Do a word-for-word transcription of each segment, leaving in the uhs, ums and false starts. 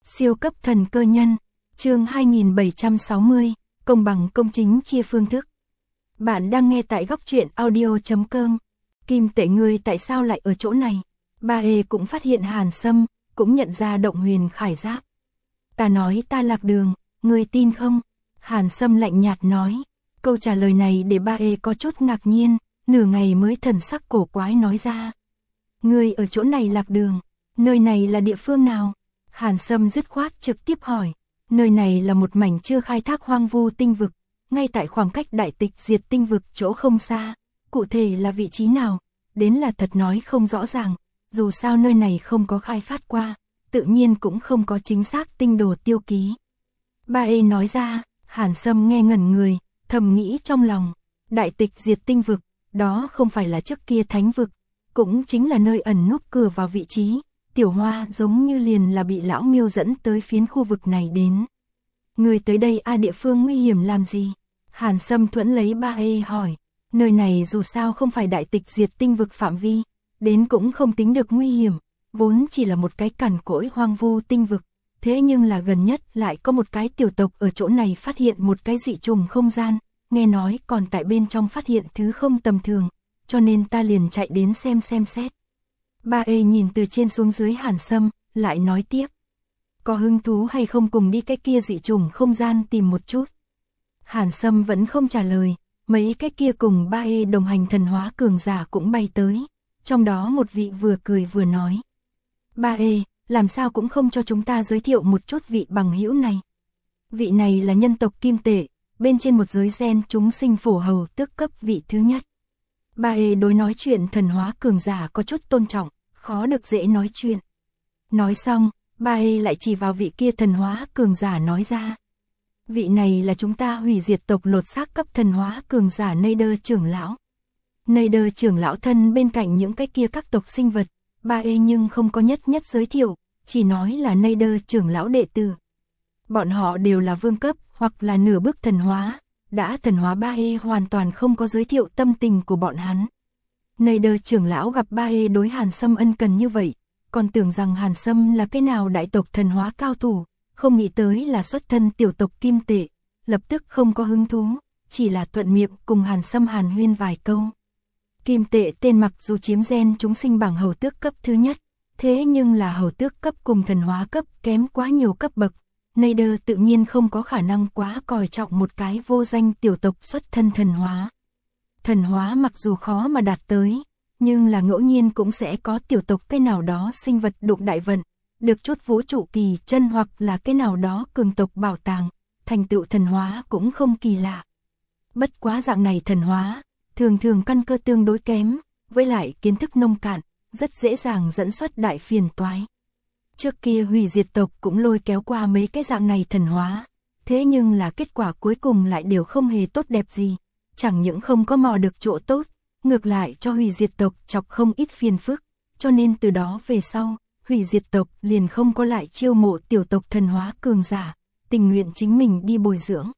Siêu cấp thần cơ nhân, chương hai nghìn bảy trăm sáu mươi, công bằng công chính chia phương thức. Bạn đang nghe tại góc truyện audio chấm com. Kim Tệ, ngươi tại sao lại ở chỗ này? Ba E cũng phát hiện Hàn Sâm, cũng nhận ra Động Huyền Khải Giáp. Ta nói ta lạc đường, ngươi tin không? Hàn Sâm lạnh nhạt nói. Câu trả lời này để Ba E có chút ngạc nhiên, nửa ngày mới thần sắc cổ quái nói ra. Ngươi ở chỗ này lạc đường, nơi này là địa phương nào? Hàn Sâm dứt khoát trực tiếp hỏi. Nơi này là một mảnh chưa khai thác hoang vu tinh vực, ngay tại khoảng cách đại tịch diệt tinh vực chỗ không xa. Cụ thể là vị trí nào, đến là thật nói không rõ ràng, dù sao nơi này không có khai phát qua, tự nhiên cũng không có chính xác tinh đồ tiêu ký. Ba E nói ra. Hàn Sâm nghe ngẩn người, thầm nghĩ trong lòng, đại tịch diệt tinh vực, đó không phải là trước kia thánh vực, cũng chính là nơi ẩn núp cửa vào vị trí. Tiểu Hoa giống như liền là bị lão Miêu dẫn tới phiến khu vực này đến. Người tới đây a địa phương nguy hiểm làm gì? Hàn Sâm thuẫn lấy Ba E hỏi. Nơi này dù sao không phải đại tịch diệt tinh vực phạm vi, đến cũng không tính được nguy hiểm, vốn chỉ là một cái cằn cỗi hoang vu tinh vực. Thế nhưng là gần nhất lại có một cái tiểu tộc ở chỗ này phát hiện một cái dị trùng không gian, nghe nói còn tại bên trong phát hiện thứ không tầm thường, cho nên ta liền chạy đến xem xem xét. Ba E nhìn từ trên xuống dưới Hàn Sâm, lại nói tiếp. Có hứng thú hay không cùng đi cái kia dị trùng không gian tìm một chút? Hàn Sâm vẫn không trả lời, mấy cái kia cùng Ba E đồng hành thần hóa cường giả cũng bay tới, trong đó một vị vừa cười vừa nói. Ba E, làm sao cũng không cho chúng ta giới thiệu một chút vị bằng hữu này. Vị này là nhân tộc Kim Tệ, bên trên một giới gen chúng sinh phổ hầu tước cấp vị thứ nhất. Ba E đối nói chuyện thần hóa cường giả có chút tôn trọng, khó được dễ nói chuyện. Nói xong, Ba E lại chỉ vào vị kia thần hóa cường giả nói ra. Vị này là chúng ta hủy diệt tộc lột xác cấp thần hóa cường giả Nader trưởng lão. Nader trưởng lão thân bên cạnh những cái kia các tộc sinh vật, Ba E nhưng không có nhất nhất giới thiệu, chỉ nói là Nader trưởng lão đệ tử. Bọn họ đều là vương cấp hoặc là nửa bước thần hóa, đã thần hóa Ba E hoàn toàn không có giới thiệu tâm tình của bọn hắn. Nader trưởng lão gặp Ba E đối Hàn Sâm ân cần như vậy, còn tưởng rằng Hàn Sâm là cái nào đại tộc thần hóa cao thủ, không nghĩ tới là xuất thân tiểu tộc Kim Tệ, lập tức không có hứng thú, chỉ là thuận miệng cùng Hàn Sâm hàn huyên vài câu. Kim Tệ tên mặc dù chiếm gen chúng sinh bảng hầu tước cấp thứ nhất, thế nhưng là hầu tước cấp cùng thần hóa cấp kém quá nhiều cấp bậc. Nader tự nhiên không có khả năng quá coi trọng một cái vô danh tiểu tộc xuất thân thần hóa. Thần hóa mặc dù khó mà đạt tới, nhưng là ngẫu nhiên cũng sẽ có tiểu tộc cái nào đó sinh vật đụng đại vận, được chút vũ trụ kỳ chân hoặc là cái nào đó cường tộc bảo tàng, thành tựu thần hóa cũng không kỳ lạ. Bất quá dạng này thần hóa, thường thường căn cơ tương đối kém, với lại kiến thức nông cạn, rất dễ dàng dẫn xuất đại phiền toái. Trước kia hủy diệt tộc cũng lôi kéo qua mấy cái dạng này thần hóa, thế nhưng là kết quả cuối cùng lại đều không hề tốt đẹp gì, chẳng những không có mò được chỗ tốt, ngược lại cho hủy diệt tộc chọc không ít phiền phức, cho nên từ đó về sau, hủy diệt tộc liền không có lại chiêu mộ tiểu tộc thần hóa cường giả, tình nguyện chính mình đi bồi dưỡng.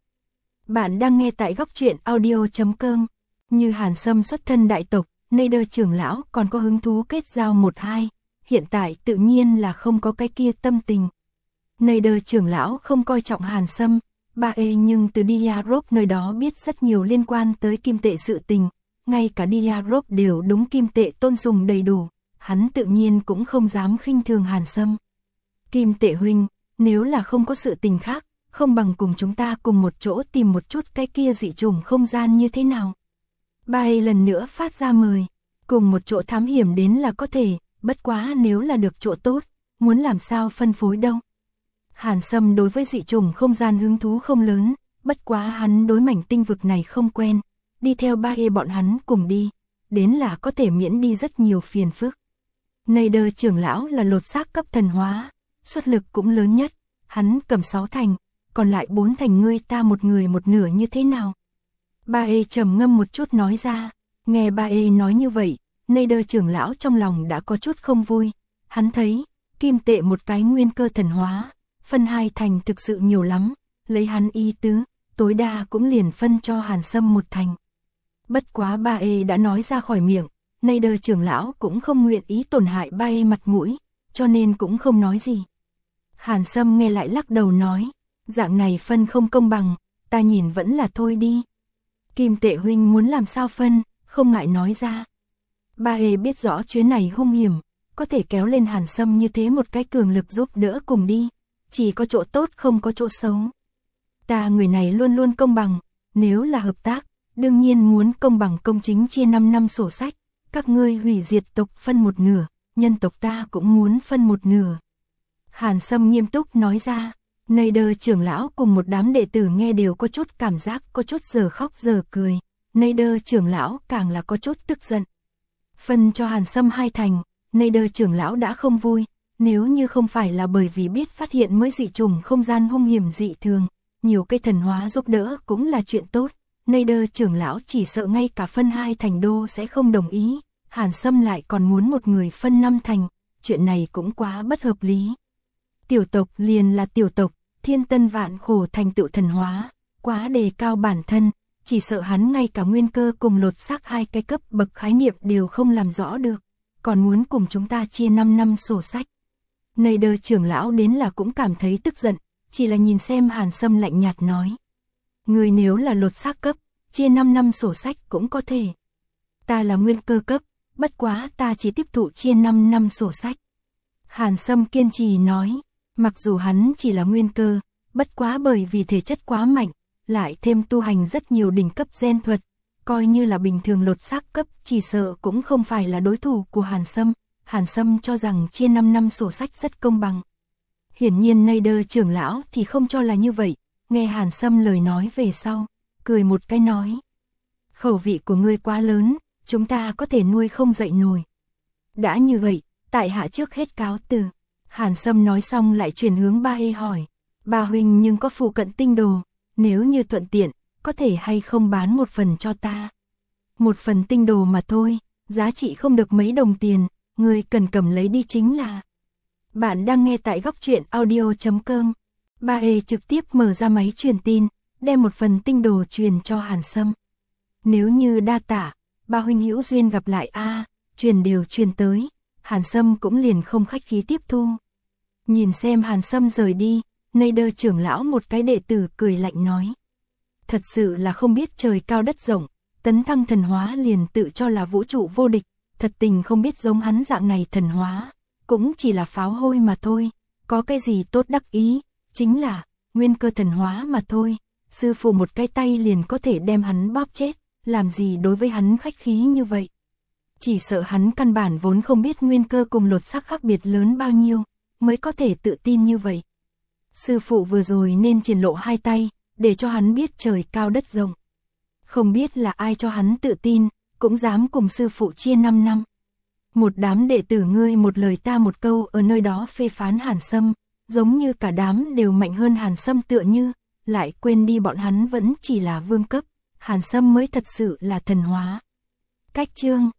Bạn đang nghe tại góc truyện audio chấm com. Như Hàn Sâm xuất thân đại tộc, Nader trưởng lão còn có hứng thú kết giao một hai, hiện tại tự nhiên là không có cái kia tâm tình. Nader trưởng lão không coi trọng Hàn Sâm, Ba E nhưng từ Diarop nơi đó biết rất nhiều liên quan tới Kim Tệ sự tình, ngay cả Diarop đều đúng Kim Tệ tôn sùng đầy đủ, hắn tự nhiên cũng không dám khinh thường Hàn Sâm. Kim Tệ huynh, nếu là không có sự tình khác, không bằng cùng chúng ta cùng một chỗ tìm một chút cái kia dị trùng không gian như thế nào. Ba E lần nữa phát ra mời, cùng một chỗ thám hiểm đến là có thể, bất quá nếu là được chỗ tốt, muốn làm sao phân phối đâu. Hàn Sâm đối với dị trùng không gian hứng thú không lớn, bất quá hắn đối mảnh tinh vực này không quen, đi theo Ba E bọn hắn cùng đi, đến là có thể miễn đi rất nhiều phiền phức. Nader trưởng lão là lột xác cấp thần hóa, xuất lực cũng lớn nhất, hắn cầm sáu thành, còn lại bốn thành ngươi ta một người một nửa như thế nào? Ba E trầm ngâm một chút nói ra, nghe Ba E nói như vậy, Nader trưởng lão trong lòng đã có chút không vui, hắn thấy, Kim Tệ một cái nguyên cơ thần hóa, phân hai thành thực sự nhiều lắm, lấy hắn ý tứ, tối đa cũng liền phân cho Hàn Sâm một thành. Bất quá Ba E đã nói ra khỏi miệng, Nader trưởng lão cũng không nguyện ý tổn hại Ba E mặt mũi, cho nên cũng không nói gì. Hàn Sâm nghe lại lắc đầu nói, dạng này phân không công bằng, ta nhìn vẫn là thôi đi. Kim Tệ huynh muốn làm sao phân, không ngại nói ra. Ba Ê biết rõ chuyến này hung hiểm, có thể kéo lên Hàn Sâm như thế một cái cường lực giúp đỡ cùng đi, chỉ có chỗ tốt không có chỗ xấu. Ta người này luôn luôn công bằng, nếu là hợp tác, đương nhiên muốn công bằng công chính chia năm năm sổ sách, các ngươi hủy diệt tộc phân một nửa, nhân tộc ta cũng muốn phân một nửa. Hàn Sâm nghiêm túc nói ra, Nây Đơ trưởng lão cùng một đám đệ tử nghe đều có chút cảm giác, có chút giờ khóc giờ cười, Nây Đơ trưởng lão càng là có chút tức giận. Phân cho Hàn Sâm hai thành, Nây Đơ trưởng lão đã không vui, nếu như không phải là bởi vì biết phát hiện mới dị trùng không gian hung hiểm dị thường, nhiều cây thần hóa giúp đỡ cũng là chuyện tốt, Nây Đơ trưởng lão chỉ sợ ngay cả phân hai thành đô sẽ không đồng ý, Hàn Sâm lại còn muốn một người phân năm thành, chuyện này cũng quá bất hợp lý. Tiểu tộc liền là tiểu tộc, thiên tân vạn khổ thành tựu thần hóa, quá đề cao bản thân, chỉ sợ hắn ngay cả nguyên cơ cùng lột xác hai cái cấp bậc khái niệm đều không làm rõ được, còn muốn cùng chúng ta chia năm năm sổ sách. Nây Đơ trưởng lão đến là cũng cảm thấy tức giận, chỉ là nhìn xem Hàn Sâm lạnh nhạt nói. Người nếu là lột xác cấp, chia năm năm sổ sách cũng có thể. Ta là nguyên cơ cấp, bất quá ta chỉ tiếp thụ chia năm năm sổ sách. Hàn Sâm kiên trì nói, mặc dù hắn chỉ là nguyên cơ, bất quá bởi vì thể chất quá mạnh, lại thêm tu hành rất nhiều đỉnh cấp gen thuật, coi như là bình thường lột xác cấp chỉ sợ cũng không phải là đối thủ của Hàn Sâm. Hàn Sâm cho rằng chia năm năm sổ sách rất công bằng. Hiển nhiên Nây Đơ trưởng lão thì không cho là như vậy, nghe Hàn Sâm lời nói về sau, cười một cái nói. Khẩu vị của ngươi quá lớn, chúng ta có thể nuôi không dậy nổi. Đã như vậy, tại hạ trước hết cáo từ. Hàn Sâm nói xong lại chuyển hướng Ba Ê hỏi, Ba huynh nhưng có phụ cận tinh đồ, nếu như thuận tiện, có thể hay không bán một phần cho ta. Một phần tinh đồ mà thôi, giá trị không được mấy đồng tiền, ngươi cần cầm lấy đi chính là. Bạn đang nghe tại góc truyện audio chấm com. Ba Ê trực tiếp mở ra máy truyền tin, đem một phần tinh đồ truyền cho Hàn Sâm. Nếu như đa tả, Ba huynh hữu duyên gặp lại a, truyền đều truyền tới, Hàn Sâm cũng liền không khách khí tiếp thu. Nhìn xem Hàn Sâm rời đi, Nây Đơ trưởng lão một cái đệ tử cười lạnh nói. Thật sự là không biết trời cao đất rộng, tấn thăng thần hóa liền tự cho là vũ trụ vô địch, thật tình không biết giống hắn dạng này thần hóa, cũng chỉ là pháo hôi mà thôi, có cái gì tốt đắc ý, chính là nguyên cơ thần hóa mà thôi, sư phụ một cái tay liền có thể đem hắn bóp chết, làm gì đối với hắn khách khí như vậy. Chỉ sợ hắn căn bản vốn không biết nguyên cơ cùng lột xác khác biệt lớn bao nhiêu, mới có thể tự tin như vậy. Sư phụ vừa rồi nên triển lộ hai tay, để cho hắn biết trời cao đất rộng. Không biết là ai cho hắn tự tin, cũng dám cùng sư phụ chia năm năm. Một đám đệ tử ngươi một lời ta một câu ở nơi đó phê phán Hàn Sâm, giống như cả đám đều mạnh hơn Hàn Sâm tựa như, lại quên đi bọn hắn vẫn chỉ là vương cấp, Hàn Sâm mới thật sự là thần hóa. Cách chương